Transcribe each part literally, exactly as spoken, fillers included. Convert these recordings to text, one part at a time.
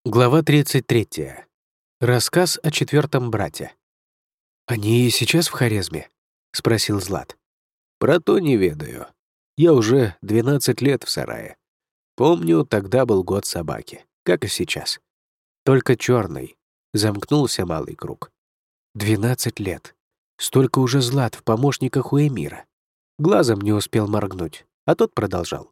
Глава тридцать третья. Рассказ о четвертом брате. «Они и сейчас в Хорезме?» — спросил Злат. «Про то не ведаю. Я уже двенадцать лет в сарае. Помню, тогда был год собаки, как и сейчас. Только черный. Замкнулся малый круг. «Двенадцать лет. Столько уже Злат в помощниках у эмира». Глазом не успел моргнуть, а тот продолжал.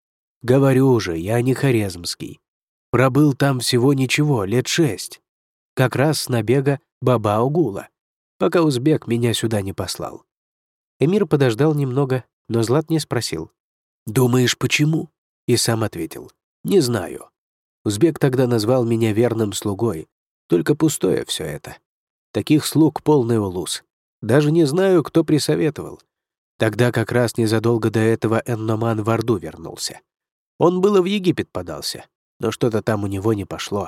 «Говорю же, я не хорезмский. Пробыл там всего ничего, лет шесть. Как раз с набега Баба-Угула, пока узбек меня сюда не послал». Эмир подождал немного, но Злат не спросил. «Думаешь, почему?» И сам ответил. «Не знаю. Узбек тогда назвал меня верным слугой. Только пустое все это. Таких слуг полный улус. Даже не знаю, кто присоветовал. Тогда как раз незадолго до этого Энноман в Орду вернулся. Он было в Египет подался, но что-то там у него не пошло.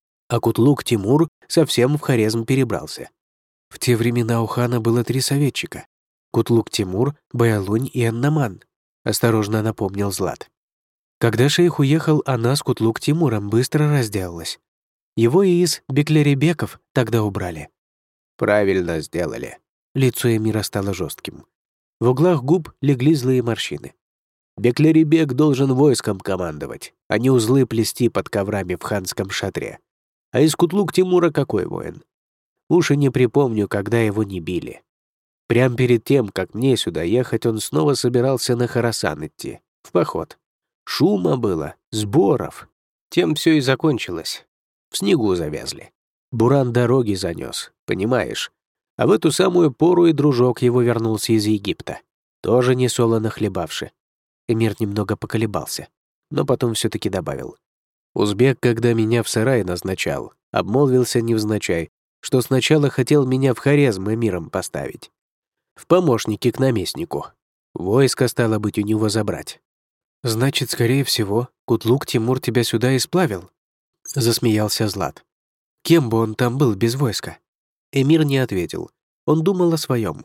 А Кутлук-Тимур совсем в Хорезм перебрался. В те времена у хана было три советчика. Кутлук-Тимур, Баялунь и Энноман, осторожно напомнил Злат. Когда шейх уехал, она с Кутлук-Тимуром быстро разделалась. Его и из Беклеребеков тогда убрали. Правильно сделали. Лицо эмира стало жестким. В углах губ легли злые морщины. Беклеребек должен войском командовать, а не узлы плести под коврами в ханском шатре. А из Кутлук-Тимура какой воин? Уж и не припомню, когда его не били. Прямо перед тем, как мне сюда ехать, он снова собирался на Хорасан идти, в поход. Шума было, сборов. Тем все и закончилось. В снегу завязли. Буран дороги занес, понимаешь? А в эту самую пору и дружок его вернулся из Египта. Тоже не солоно хлебавши. Эмир немного поколебался, но потом все-таки добавил. Узбек, когда меня в сарай назначал, обмолвился невзначай, что сначала хотел меня в Хорезм эмиром поставить. В помощники к наместнику. Войско стало быть у него забрать. «Значит, скорее всего, Кутлук-Тимур тебя сюда и сплавил?» — засмеялся Злат. «Кем бы он там был без войска?» Эмир не ответил. Он думал о своем.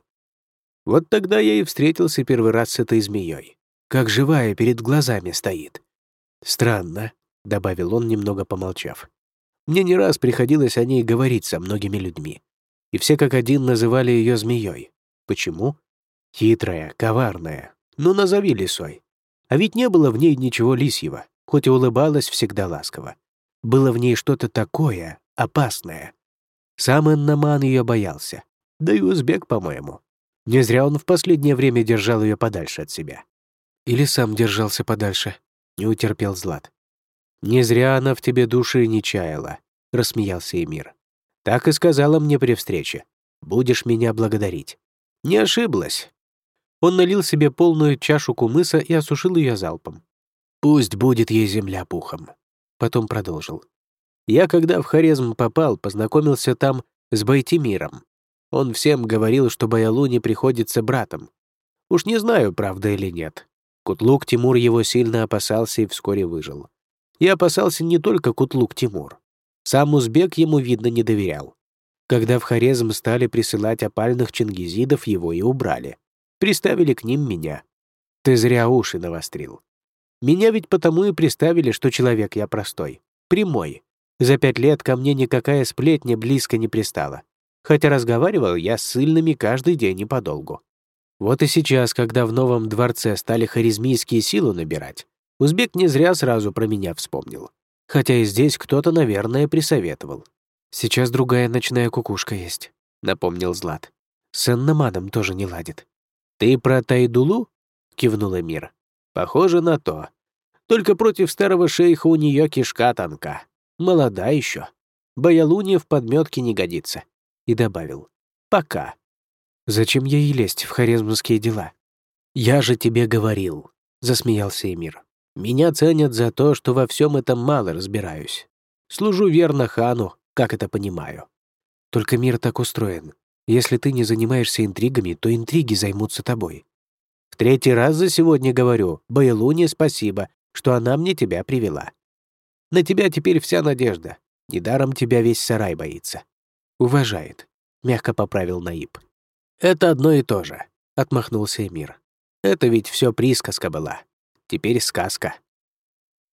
Вот тогда я и встретился первый раз с этой змеей. Как живая перед глазами стоит. Странно, — добавил он, немного помолчав. Мне не раз приходилось о ней говорить со многими людьми. И все как один называли ее змеей. Почему? Хитрая, коварная. Ну, назови лисой. А ведь не было в ней ничего лисьего, хоть и улыбалась всегда ласково. Было в ней что-то такое, опасное. Сам Энноман ее боялся. Да и узбек, по-моему. Не зря он в последнее время держал ее подальше от себя. Или сам держался подальше, не утерпел Злат. «Не зря она в тебе души не чаяла», — рассмеялся Эмир. «Так и сказала мне при встрече. Будешь меня благодарить». Не ошиблась. Он налил себе полную чашу кумыса и осушил ее залпом. «Пусть будет ей земля пухом». Потом продолжил. «Я, когда в Хорезм попал, познакомился там с Байтимиром. Он всем говорил, что Баялуни приходится братом. Уж не знаю, правда или нет. Кутлук-Тимур его сильно опасался и вскоре выжил. И опасался не только Кутлук-Тимур. Сам узбек ему, видно, не доверял. Когда в Хорезм стали присылать опальных чингизидов, его и убрали. Приставили к ним меня. Ты зря уши навострил. Меня ведь потому и приставили, что человек я простой, прямой. За пять лет ко мне никакая сплетня близко не пристала. Хотя разговаривал я с ссыльными каждый день и подолгу. Вот и сейчас, когда в новом дворце стали хорезмийские силы набирать, узбек не зря сразу про меня вспомнил. Хотя и здесь кто-то, наверное, присоветовал. «Сейчас другая ночная кукушка есть», — напомнил Злат. «С Энноманом тоже не ладит». «Ты про Тайдулу?» — кивнул Эмир. «Похоже на то. Только против старого шейха у нее кишка тонка. Молода еще. Баялуни в подметке не годится». И добавил. «Пока». «Зачем ей лезть в хорезмские дела?» «Я же тебе говорил», — засмеялся Эмир. «Меня ценят за то, что во всем этом мало разбираюсь. Служу верно хану, как это понимаю». «Только мир так устроен. Если ты не занимаешься интригами, то интриги займутся тобой». «В третий раз за сегодня говорю, Баялуне спасибо, что она мне тебя привела. На тебя теперь вся надежда. Недаром тебя весь сарай боится». «Уважает», — мягко поправил Наиб. «Это одно и то же», — отмахнулся Эмир. «Это ведь все присказка была. Теперь сказка».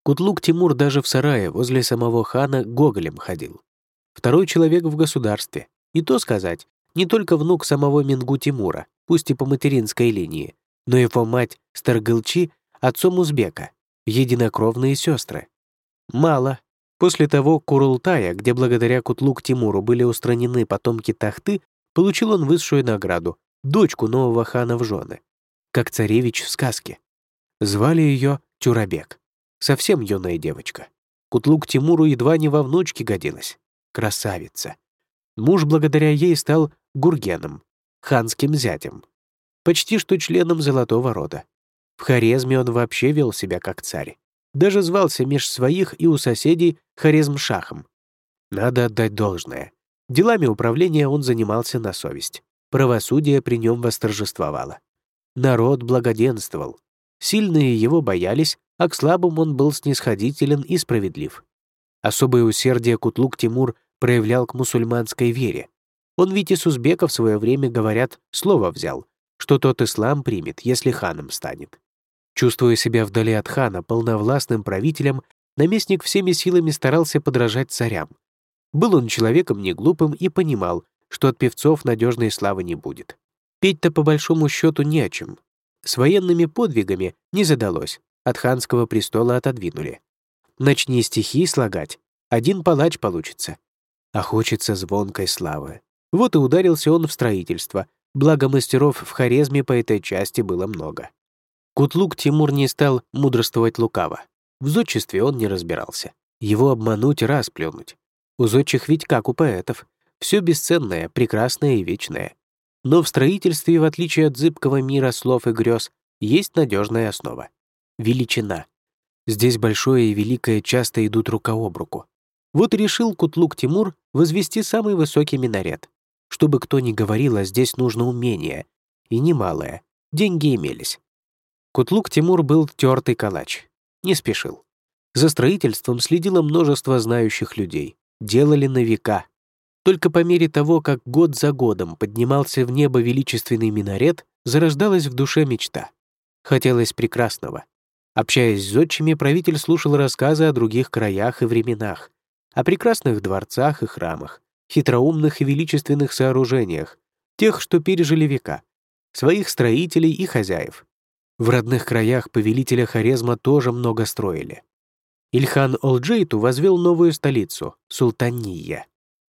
Кутлук-Тимур даже в сарае возле самого хана гоголем ходил. Второй человек в государстве. И то сказать, не только внук самого Менгу-Тимура, пусть и по материнской линии, но и его мать Старгылчи отцом узбека, единокровные сестры. Мало. После того Курултая, где благодаря Кутлук-Тимуру были устранены потомки Тахты, получил он высшую награду — дочку нового хана в жены, как царевич в сказке. Звали ее Чурабек. Совсем юная девочка. Кутлук-Тимуру едва не во внучке годилась. Красавица. Муж благодаря ей стал Гургеном, ханским зятем, почти что членом Золотого рода. В Хорезме он вообще вел себя как царь. Даже звался меж своих и у соседей Хорезм-шахом. Надо отдать должное. Делами управления он занимался на совесть. Правосудие при нем восторжествовало. Народ благоденствовал. Сильные его боялись, а к слабым он был снисходителен и справедлив. Особое усердие Кутлук-Тимур проявлял к мусульманской вере. Он ведь и с узбеков в свое время, говорят, слово взял, что тот ислам примет, если ханом станет. Чувствуя себя вдали от хана полновластным правителем, наместник всеми силами старался подражать царям. Был он человеком неглупым и понимал, что от певцов надежной славы не будет. Петь-то по большому счету не о чем. С военными подвигами не задалось, от ханского престола отодвинули. Начни стихи слагать, один палач получится. А хочется звонкой славы. Вот и ударился он в строительство, благо мастеров в Хорезме по этой части было много. Кутлук-Тимур не стал мудрствовать лукаво. В зодчестве он не разбирался. Его обмануть — раз плюнуть. У зодчих ведь как у поэтов. Все бесценное, прекрасное и вечное. Но в строительстве, в отличие от зыбкого мира слов и грез, есть надежная основа — величина. Здесь большое и великое часто идут рука об руку. Вот и решил Кутлук-Тимур возвести самый высокий минарет. Чтобы кто ни говорил, а здесь нужно умение. И немалое. Деньги имелись. Кутлук-Тимур был тертый калач. Не спешил. За строительством следило множество знающих людей. Делали на века. Только по мере того, как год за годом поднимался в небо величественный минарет, зарождалась в душе мечта. Хотелось прекрасного. Общаясь с зодчими, правитель слушал рассказы о других краях и временах, о прекрасных дворцах и храмах, хитроумных и величественных сооружениях, тех, что пережили века, своих строителей и хозяев. В родных краях повелителя Хорезма тоже много строили. Ильхан Олджейту возвел новую столицу — Султания.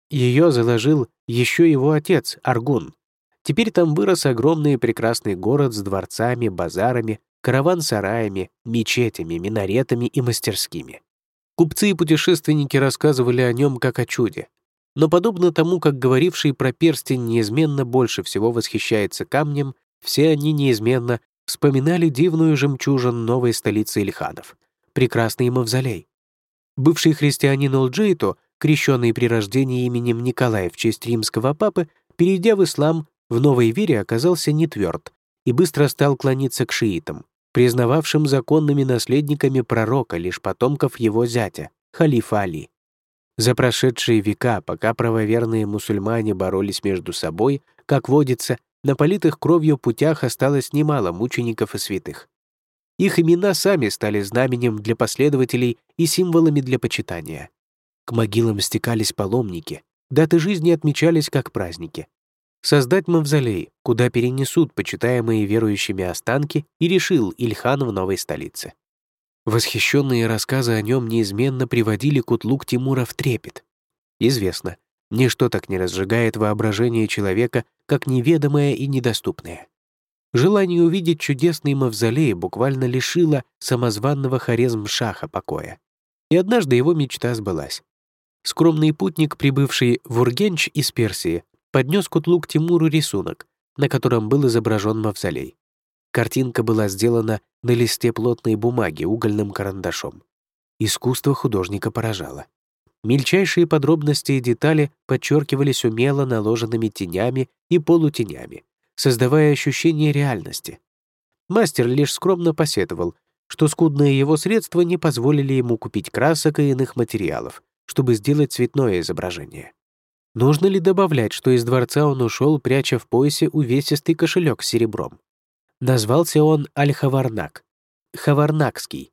Ее заложил еще его отец Аргун. Теперь там вырос огромный и прекрасный город с дворцами, базарами, караван-сараями, мечетями, минаретами и мастерскими. Купцы и путешественники рассказывали о нем как о чуде. Но подобно тому, как говоривший про перстень неизменно больше всего восхищается камнем, все они неизменно вспоминали дивную жемчужину новой столицы Ильханов — прекрасный мавзолей. Бывший христианин Олджейту, крещенный при рождении именем Николая в честь римского папы, перейдя в ислам, в новой вере оказался нетверд и быстро стал клониться к шиитам, признававшим законными наследниками пророка лишь потомков его зятя, халифа Али. За прошедшие века, пока правоверные мусульмане боролись между собой, как водится, на политых кровью путях осталось немало мучеников и святых. Их имена сами стали знаменем для последователей и символами для почитания. К могилам стекались паломники, даты жизни отмечались как праздники. Создать мавзолей, куда перенесут почитаемые верующими останки, и решил Ильхан в новой столице. Восхищенные рассказы о нем неизменно приводили Кутлук-Тимура в трепет. Известно, ничто так не разжигает воображение человека, как неведомое и недоступное. Желание увидеть чудесный мавзолей буквально лишило самозванного Хорезм-шаха покоя. И однажды его мечта сбылась. Скромный путник, прибывший в Ургенч из Персии, поднес Кутлук-Тимуру рисунок, на котором был изображен мавзолей. Картинка была сделана на листе плотной бумаги угольным карандашом. Искусство художника поражало. Мельчайшие подробности и детали подчеркивались умело наложенными тенями и полутенями, создавая ощущение реальности. Мастер лишь скромно посетовал, что скудные его средства не позволили ему купить красок и иных материалов, чтобы сделать цветное изображение. Нужно ли добавлять, что из дворца он ушел, пряча в поясе увесистый кошелек с серебром? Назвался он Аль-Хаварнак, Хаварнакский.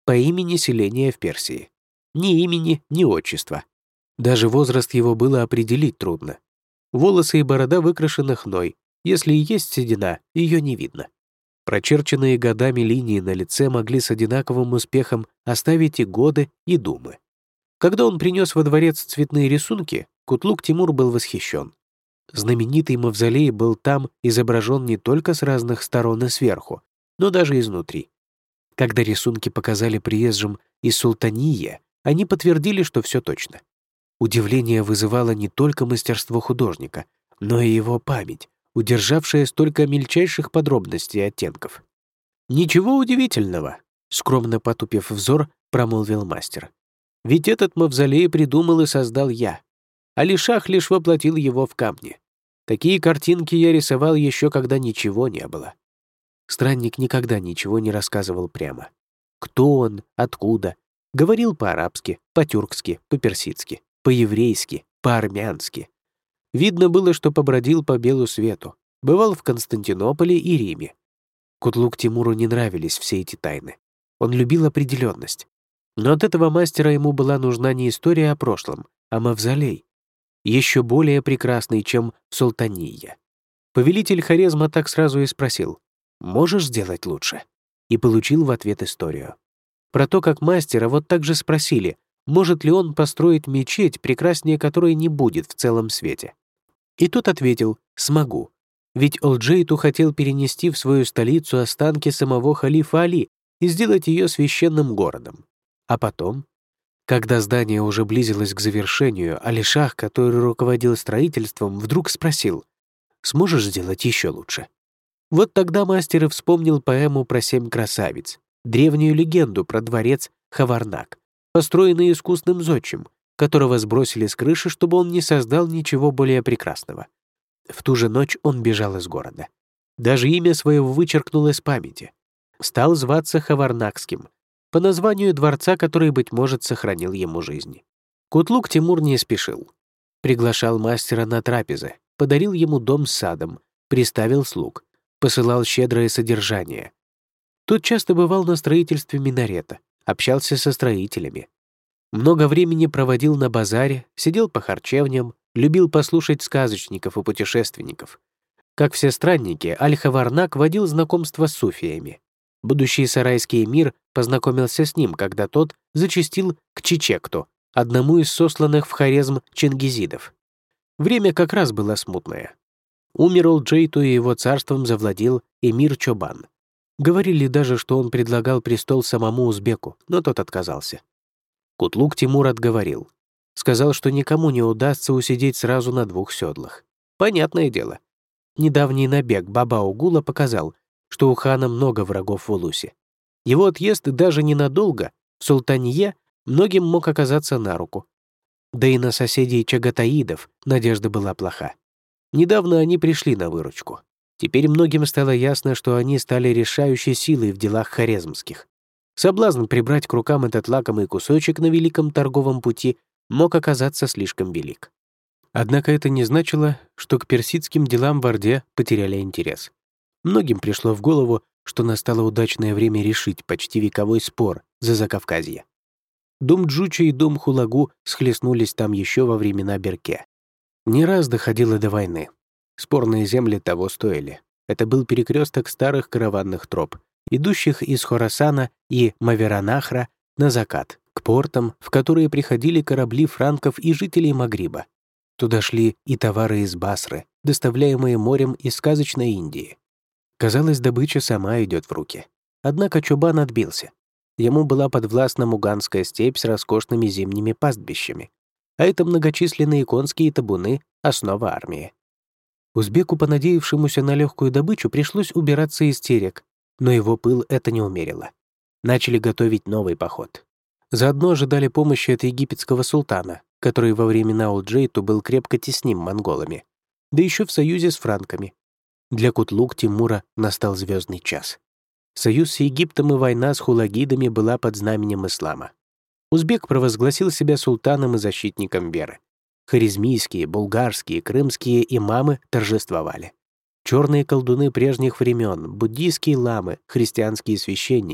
по имени селения в Персии. Ни имени, ни отчества. Даже возраст его было определить трудно. Волосы и борода выкрашены хной. Если и есть седина, ее не видно. Прочерченные годами линии на лице могли с одинаковым успехом оставить и годы, и думы. Когда он принес во дворец цветные рисунки, Кутлук-Тимур был восхищен. Знаменитый мавзолей был там изображен не только с разных сторон и сверху, но даже изнутри. Когда рисунки показали приезжим из Султанийя, они подтвердили, что все точно. Удивление вызывало не только мастерство художника, но и его память, удержавшая столько мельчайших подробностей и оттенков. «Ничего удивительного», — скромно потупив взор, промолвил мастер. «Ведь этот мавзолей придумал и создал я. Али-Шах лишь воплотил его в камне. Такие картинки я рисовал еще, когда ничего не было». Странник никогда ничего не рассказывал прямо. Кто он, откуда, говорил по-арабски, по-тюркски, по-персидски, по-еврейски, по-армянски. Видно было, что побродил по белу свету, бывал в Константинополе и Риме. Кутлук-Тимуру не нравились все эти тайны. Он любил определенность. Но от этого мастера ему была нужна не история о прошлом, а мавзолей, еще более прекрасный, чем Султанийя. Повелитель Хорезма так сразу и спросил: «Можешь сделать лучше?» И получил в ответ историю. Про то, как мастера вот так же спросили, может ли он построить мечеть, прекраснее которой не будет в целом свете. И тот ответил: «Смогу». Ведь Олджейту хотел перенести в свою столицу останки самого халифа Али и сделать ее священным городом. А потом, когда здание уже близилось к завершению, Али-Шах, который руководил строительством, вдруг спросил: «Сможешь сделать еще лучше?» Вот тогда мастер и вспомнил поэму про семь красавиц, древнюю легенду про дворец Хаварнак, построенный искусным зодчим, которого сбросили с крыши, чтобы он не создал ничего более прекрасного. В ту же ночь он бежал из города. Даже имя своего вычеркнул из памяти. Стал зваться Хаварнакским, по названию дворца, который, быть может, сохранил ему жизнь. Кутлук-Тимур не спешил. Приглашал мастера на трапезы, подарил ему дом с садом, приставил слуг, посылал щедрое содержание. Тот часто бывал на строительстве минарета, общался со строителями. Много времени проводил на базаре, сидел по харчевням, любил послушать сказочников и путешественников. Как все странники, Аль-Хаварнак водил знакомство с суфиями. Будущий сарайский эмир познакомился с ним, когда тот зачастил к Чичекту, одному из сосланных в Хорезм чингизидов. Время как раз было смутное. Умер Олджейту, и его царством завладел эмир Чобан. Говорили даже, что он предлагал престол самому узбеку, но тот отказался. Кутлук-Тимур отговорил. Сказал, что никому не удастся усидеть сразу на двух седлах. Понятное дело. Недавний набег Баба-Угула показал, что у хана много врагов в Улусе. Его отъезд даже ненадолго в Султанье многим мог оказаться на руку. Да и на соседей чагатаидов надежда была плоха. Недавно они пришли на выручку. Теперь многим стало ясно, что они стали решающей силой в делах хорезмских. Соблазн прибрать к рукам этот лакомый кусочек на великом торговом пути мог оказаться слишком велик. Однако это не значило, что к персидским делам в Орде потеряли интерес. Многим пришло в голову, что настало удачное время решить почти вековой спор за Закавказье. Дом Джуча и дом Хулагу схлестнулись там еще во времена Берке. Не раз доходило до войны. Спорные земли того стоили. Это был перекресток старых караванных троп, идущих из Хорасана и Маверанахра на закат, к портам, в которые приходили корабли франков и жителей Магриба. Туда шли и товары из Басры, доставляемые морем из сказочной Индии. Казалось, добыча сама идет в руки. Однако Чобан отбился. Ему была подвластна Муганская степь с роскошными зимними пастбищами, а это многочисленные конские табуны — основа армии. Узбеку, понадеявшемуся на легкую добычу, пришлось убираться из терек, но его пыл это не умерило. Начали готовить новый поход. Заодно ожидали помощи от египетского султана, который во времена Олджейту был крепко тесним монголами, да еще в союзе с франками. Для Кутлук-Тимура настал звездный час. Союз с Египтом и война с хулагидами была под знаменем ислама. Узбек провозгласил себя султаном и защитником веры. Хорезмийские, булгарские, крымские имамы торжествовали. Черные колдуны прежних времен, буддийские ламы, христианские священники,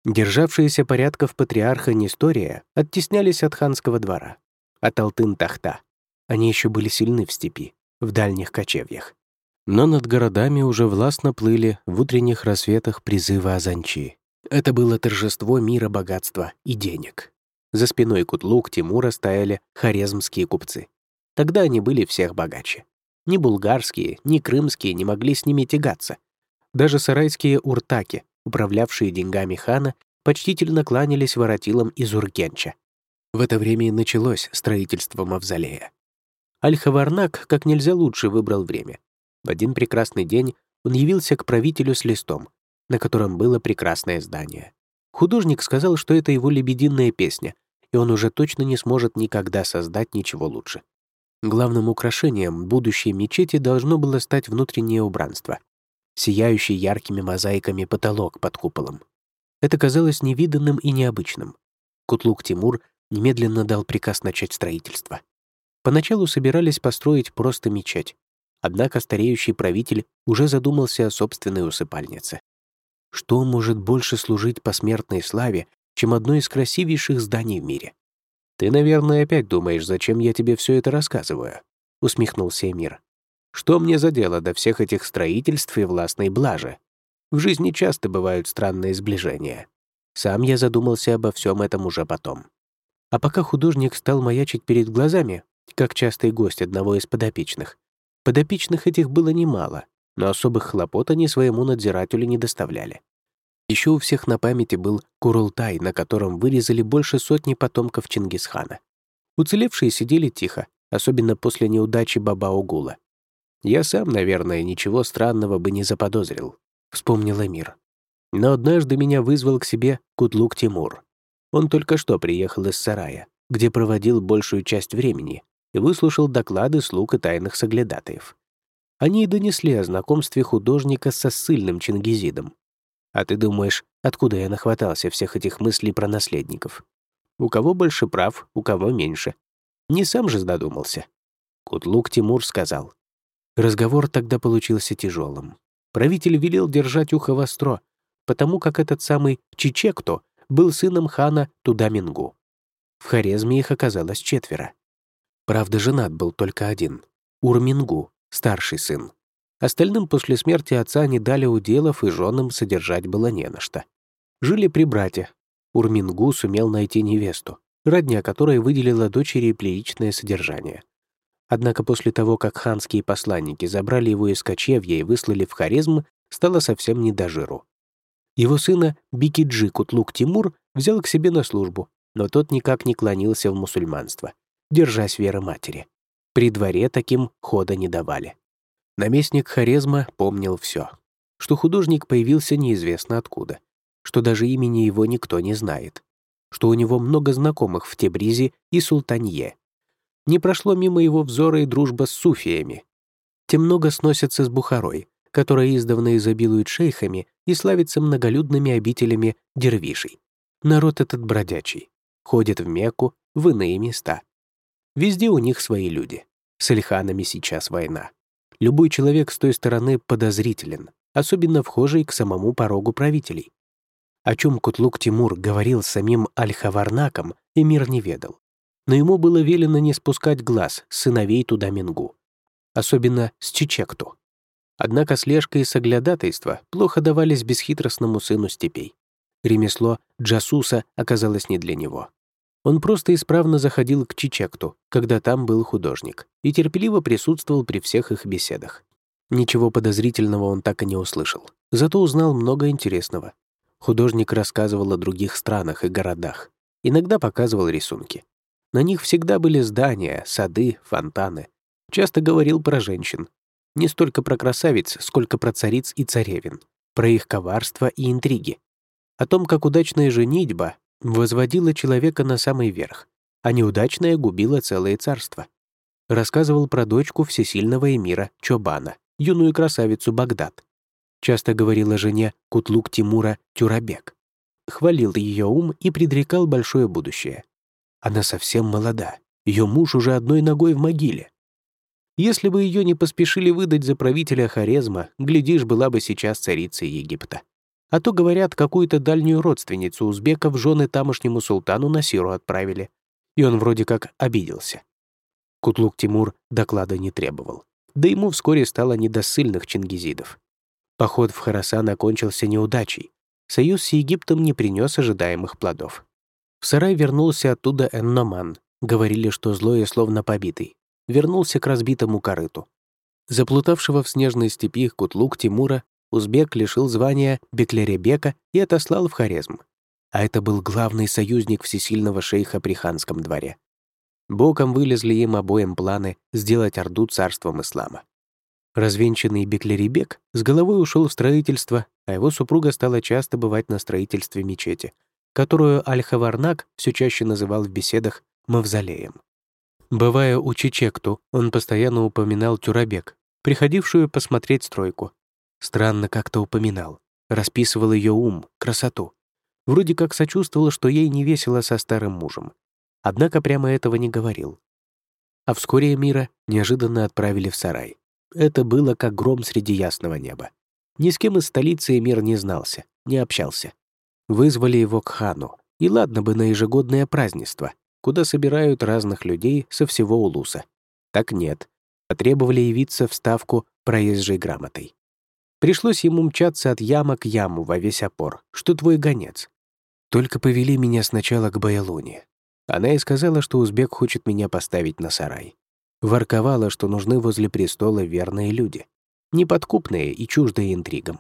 Державшиеся порядков патриарха Нестория оттеснялись от ханского двора, от Алтын-Тахта. Они еще были сильны в степи, в дальних кочевьях. Но над городами уже властно плыли в утренних рассветах призывы Азанчи. Это было торжество мира, богатства и денег. За спиной Кутлук-Тимура стояли хорезмские купцы. Тогда они были всех богаче. Ни булгарские, ни крымские не могли с ними тягаться. Даже сарайские уртаки, управлявшие деньгами хана, почтительно кланялись воротилам из Ургенча. В это время и началось строительство мавзолея. Аль-Хаварнак как нельзя лучше выбрал время. В один прекрасный день он явился к правителю с листом, на котором было прекрасное здание. Художник сказал, что это его лебединая песня, и он уже точно не сможет никогда создать ничего лучше. Главным украшением будущей мечети должно было стать внутреннее убранство, сияющий яркими мозаиками потолок под куполом. Это казалось невиданным и необычным. Кутлук-Тимур немедленно дал приказ начать строительство. Поначалу собирались построить просто мечеть, однако стареющий правитель уже задумался о собственной усыпальнице. Что может больше служить посмертной славе, чем одно из красивейших зданий в мире? «Ты, наверное, опять думаешь, зачем я тебе все это рассказываю?» — усмехнулся эмир. «Что мне за дело до всех этих строительств и властной блажи? В жизни часто бывают странные сближения. Сам я задумался обо всем этом уже потом». А пока художник стал маячить перед глазами, как частый гость одного из подопечных, подопечных этих было немало, но особых хлопот они своему надзирателю не доставляли. Еще у всех на памяти был Курултай, на котором вырезали больше сотни потомков Чингисхана. Уцелевшие сидели тихо, особенно после неудачи Баба-Угула. «Я сам, наверное, ничего странного бы не заподозрил», — вспомнил эмир. Но однажды меня вызвал к себе Кутлук-Тимур. Он только что приехал из сарая, где проводил большую часть времени, и выслушал доклады слуг и тайных соглядатаев. Они и донесли о знакомстве художника со ссыльным Чингизидом. А ты думаешь, откуда я нахватался всех этих мыслей про наследников? У кого больше прав, у кого меньше. Не сам же додумался. Кутлук-Тимур сказал. Разговор тогда получился тяжелым. Правитель велел держать ухо востро, потому как этот самый Чичекто был сыном хана Туда-Мингу. В Хорезме их оказалось четверо. Правда, женат был только один — Ур-Мингу, старший сын. Остальным после смерти отца не дали уделов, и женам содержать было не на что. Жили при брате. Ур-Мингу сумел найти невесту, родня которой выделила дочери приличное содержание. Однако после того, как ханские посланники забрали его из кочевья и выслали в Хорезм, стало совсем не до жиру. Его сына Бикиджи Кутлук-Тимур взял к себе на службу, но тот никак не клонился в мусульманство, держась веры матери. При дворе таким хода не давали. Наместник Хорезма помнил все, что художник появился неизвестно откуда, что даже имени его никто не знает, что у него много знакомых в Тебризе и Султанье. Не прошло мимо его взора и дружба с суфиями. Те много сносятся с Бухарой, которая издавна изобилует шейхами и славится многолюдными обителями дервишей. Народ этот бродячий, ходит в Мекку, в иные места. Везде у них свои люди. С ильханами сейчас война. Любой человек с той стороны подозрителен, особенно вхожий к самому порогу правителей. О чем Кутлук-Тимур говорил с самим Аль-Хаварнаком, эмир не ведал. Но ему было велено не спускать глаз с сыновей Туда-Мингу, особенно с Чичекту. Однако слежка и соглядатайство плохо давались бесхитростному сыну степей. Ремесло джасуса оказалось не для него. Он просто исправно заходил к Чичекту, когда там был художник, и терпеливо присутствовал при всех их беседах. Ничего подозрительного он так и не услышал, зато узнал много интересного. Художник рассказывал о других странах и городах, иногда показывал рисунки. На них всегда были здания, сады, фонтаны. Часто говорил про женщин. Не столько про красавиц, сколько про цариц и царевин, про их коварство и интриги. О том, как удачная женитьба возводила человека на самый верх, а неудачная губила целое царство. Рассказывал про дочку всесильного эмира Чобана, юную красавицу Багдад. Часто говорил о жене Кутлук-Тимура Тюрабек. Хвалил ее ум и предрекал большое будущее. Она совсем молода, ее муж уже одной ногой в могиле. Если бы ее не поспешили выдать за правителя Хорезма, глядишь, была бы сейчас царицей Египта. А то, говорят, какую-то дальнюю родственницу узбека в жены тамошнему султану Насиру отправили. И он вроде как обиделся. Кутлук-Тимур доклада не требовал. Да ему вскоре стало не до ссыльных чингизидов. Поход в Хорасан окончился неудачей. Союз с Египтом не принес ожидаемых плодов. В сарай вернулся оттуда Эн-Номан. Говорили, что злой и словно побитый. Вернулся к разбитому корыту. Заплутавшего в снежной степи Кутлук-Тимура узбек лишил звания Беклеребека и отослал в Хорезм. А это был главный союзник всесильного шейха при ханском дворе. Боком вылезли им обоим планы сделать Орду царством ислама. Развенчанный Беклеребек с головой ушел в строительство, а его супруга стала часто бывать на строительстве мечети, которую Аль-Хаварнак все чаще называл в беседах мавзолеем. Бывая у Чечекту, он постоянно упоминал Тюрабек, приходившую посмотреть стройку. Странно как-то упоминал, расписывал ее ум, красоту. Вроде как сочувствовал, что ей не весело со старым мужем. Однако прямо этого не говорил. А вскоре Эмира неожиданно отправили в сарай. Это было как гром среди ясного неба. Ни с кем из столицы Эмир не знался, не общался. Вызвали его к хану, и ладно бы на ежегодное празднество, куда собирают разных людей со всего улуса. Так нет, потребовали явиться в ставку проезжей грамотой. Пришлось ему мчаться от яма к яму во весь опор, что твой гонец. Только повели меня сначала к Баялуне. Она и сказала, что узбек хочет меня поставить на сарай. Ворковала, что нужны возле престола верные люди, неподкупные и чуждые интригам.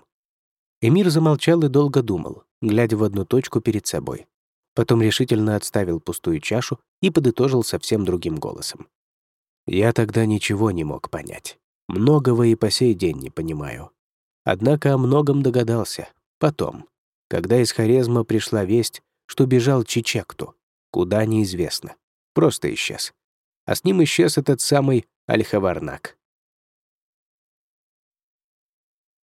Эмир замолчал и долго думал, глядя в одну точку перед собой. Потом решительно отставил пустую чашу и подытожил совсем другим голосом. «Я тогда ничего не мог понять. Многого и по сей день не понимаю. Однако о многом догадался. Потом, когда из Хорезма пришла весть, что бежал Чечекту, куда неизвестно. Просто исчез. А с ним исчез этот самый Аль-Хаварнак.